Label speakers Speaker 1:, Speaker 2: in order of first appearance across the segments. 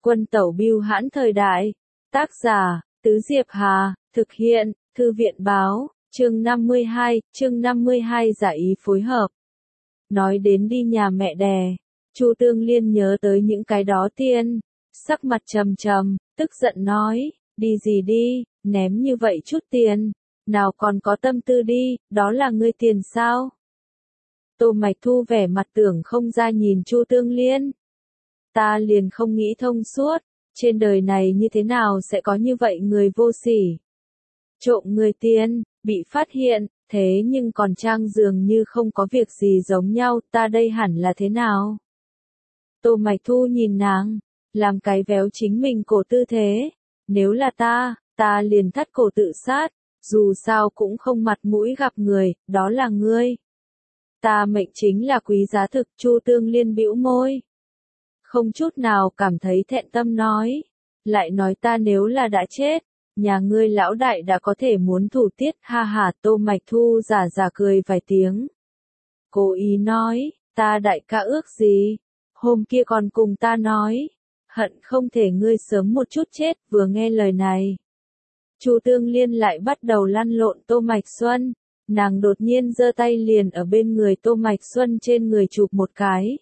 Speaker 1: Quân tẩu bưu hãn thời đại. Tác giả, Tứ Diệp Hà, thực hiện, Thư viện báo, chương 52 giả ý phối hợp. Nói đến đi nhà mẹ đẻ, Chu Tương Liên nhớ tới những cái đó tiền, sắc mặt trầm trầm, tức giận nói, đi gì đi, ném như vậy chút tiền, nào còn có tâm tư đi, đó là ngươi tiền sao? Tô Mạch Thu vẻ mặt tưởng không ra nhìn Chu Tương Liên. Ta liền không nghĩ thông suốt, trên đời này như thế nào sẽ có như vậy người vô sỉ. Trộm người tiền, bị phát hiện, thế nhưng còn trang dường như không có việc gì giống nhau, ta đây hẳn là thế nào? Tô Mạch Thu nhìn nàng, làm cái véo chính mình cổ tư thế, nếu là ta liền thắt cổ tự sát, dù sao cũng không mặt mũi gặp người, đó là ngươi. Ta mệnh chính là quý giá thực. Chu Tương Liên bĩu môi. Không chút nào cảm thấy thẹn tâm nói. Lại nói ta nếu là đã chết, nhà ngươi lão đại đã có thể muốn thủ tiết, ha ha. Tô Mạch Thu giả cười vài tiếng. Cố ý nói, ta đại ca ước gì? Hôm kia còn cùng ta nói, hận không thể ngươi sớm một chút chết. Vừa nghe lời này, Chu Tương Liên lại bắt đầu lăn lộn Tô Mạch Xuân. Nàng đột nhiên giơ tay liền ở bên người Tô Mạch Xuân trên người chụp một cái.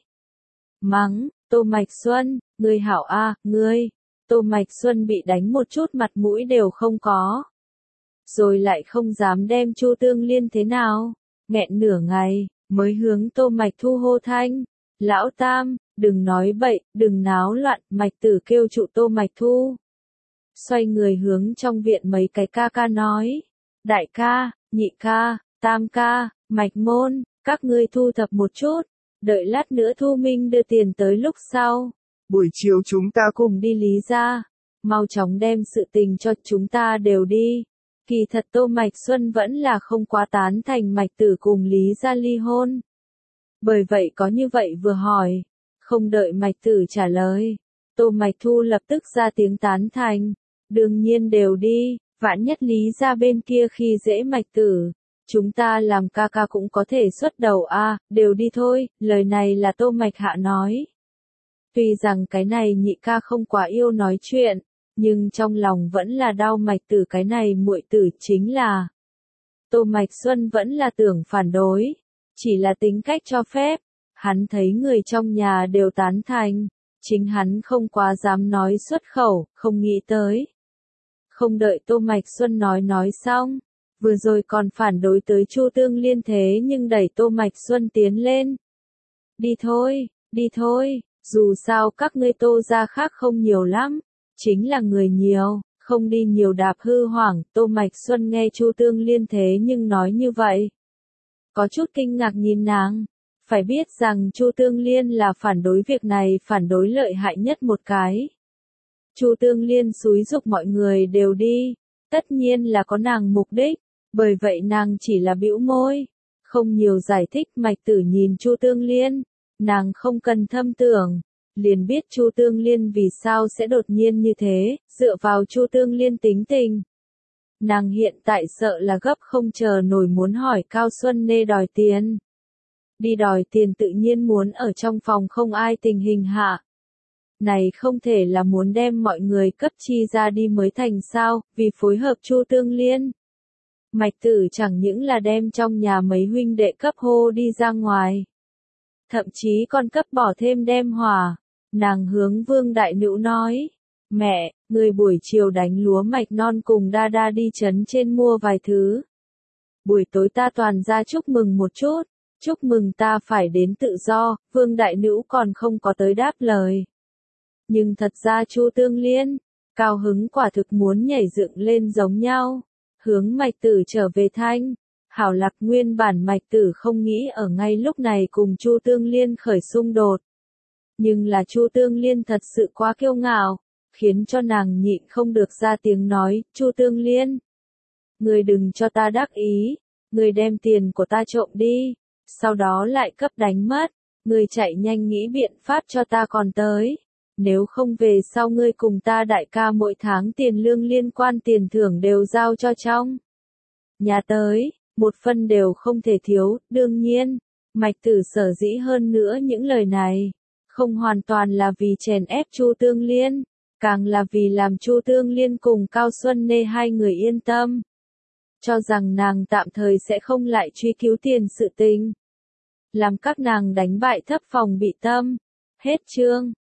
Speaker 1: Mắng, Tô Mạch Xuân, ngươi hảo a, ngươi. Tô Mạch Xuân bị đánh một chút mặt mũi đều không có. Rồi lại không dám đem Chu Tương Liên thế nào. Nghẹn nửa ngày, mới hướng Tô Mạch Thu hô thanh. Lão Tam, đừng nói bậy, đừng náo loạn. Mạch Tử kêu trụ Tô Mạch Thu. Xoay người hướng trong viện mấy cái ca ca nói. Đại ca, nhị ca, tam ca, Mạch Môn, các ngươi thu thập một chút, đợi lát nữa Thu Minh đưa tiền tới lúc sau. Buổi chiều chúng ta cùng đi Lý gia, mau chóng đem sự tình cho chúng ta đều đi. Kỳ thật Tô Mạch Xuân vẫn là không quá tán thành Mạch Tử cùng Lý gia ly hôn. Bởi vậy có như vậy vừa hỏi, không đợi Mạch Tử trả lời, Tô Mạch Thu lập tức ra tiếng tán thành, đương nhiên đều đi. Vạn nhất Lý gia bên kia khi dễ Mạch Tử, chúng ta làm ca ca cũng có thể xuất đầu a, đều đi thôi. Lời này là Tô Mạch Hạ nói. Tuy rằng cái này nhị ca không quá yêu nói chuyện, nhưng trong lòng vẫn là đau Mạch Tử cái này muội tử. Chính là Tô Mạch Xuân vẫn là tưởng phản đối, chỉ là tính cách cho phép, hắn thấy người trong nhà đều tán thành, chính hắn không quá dám nói xuất khẩu, không nghĩ tới. Không đợi Tô Mạch Xuân nói xong, vừa rồi còn phản đối tới Chu Tương Liên thế nhưng đẩy Tô Mạch Xuân tiến lên. Đi thôi, dù sao các ngươi Tô gia khác không nhiều lắm, chính là người nhiều, không đi nhiều đạp hư hoảng. Tô Mạch Xuân nghe Chu Tương Liên thế nhưng nói như vậy, có chút kinh ngạc nhìn nàng, phải biết rằng Chu Tương Liên là phản đối việc này phản đối lợi hại nhất một cái. Chu Tương Liên xúi giục mọi người đều đi, tất nhiên là có nàng mục đích, bởi vậy nàng chỉ là bĩu môi, không nhiều giải thích. Mạch Tử nhìn Chu Tương Liên, nàng không cần thâm tưởng, liền biết Chu Tương Liên vì sao sẽ đột nhiên như thế, dựa vào Chu Tương Liên tính tình. Nàng hiện tại sợ là gấp không chờ nổi muốn hỏi Cao Xuân Nê đòi tiền. Đi đòi tiền tự nhiên muốn ở trong phòng không ai tình hình hạ. Này không thể là muốn đem mọi người cấp chi ra đi mới thành sao, vì phối hợp Chu Tương Liên. Mạch Tử chẳng những là đem trong nhà mấy huynh đệ cấp hô đi ra ngoài, thậm chí còn cấp bỏ thêm đem hỏa. Nàng hướng Vương Đại Nữu nói, mẹ, người buổi chiều đánh lúa mạch non cùng đa đa đi trấn trên mua vài thứ. Buổi tối ta toàn ra chúc mừng một chút, chúc mừng ta phải đến tự do. Vương Đại Nữu còn không có tới đáp lời. Nhưng thật ra Chu Tương Liên, cao hứng quả thực muốn nhảy dựng lên giống nhau, hướng Mạch Tử trở về thanh. Hảo lạc nguyên bản Mạch Tử không nghĩ ở ngay lúc này cùng Chu Tương Liên khởi xung đột. Nhưng là Chu Tương Liên thật sự quá kiêu ngạo, khiến cho nàng nhịn không được ra tiếng nói, Chu Tương Liên, người đừng cho ta đắc ý, người đem tiền của ta trộm đi, sau đó lại cấp đánh mất, người chạy nhanh nghĩ biện pháp cho ta còn tới. Nếu không về sau ngươi cùng ta đại ca mỗi tháng tiền lương liên quan tiền thưởng đều giao cho trong nhà tới, một phân đều không thể thiếu. Đương nhiên, Mạch Tử sở dĩ hơn nữa những lời này, không hoàn toàn là vì chèn ép Chu Tương Liên, càng là vì làm Chu Tương Liên cùng Cao Xuân Nê hai người yên tâm. Cho rằng nàng tạm thời sẽ không lại truy cứu tiền sự tình. Làm các nàng đánh bại Thấp Phòng bị tâm. Hết chương.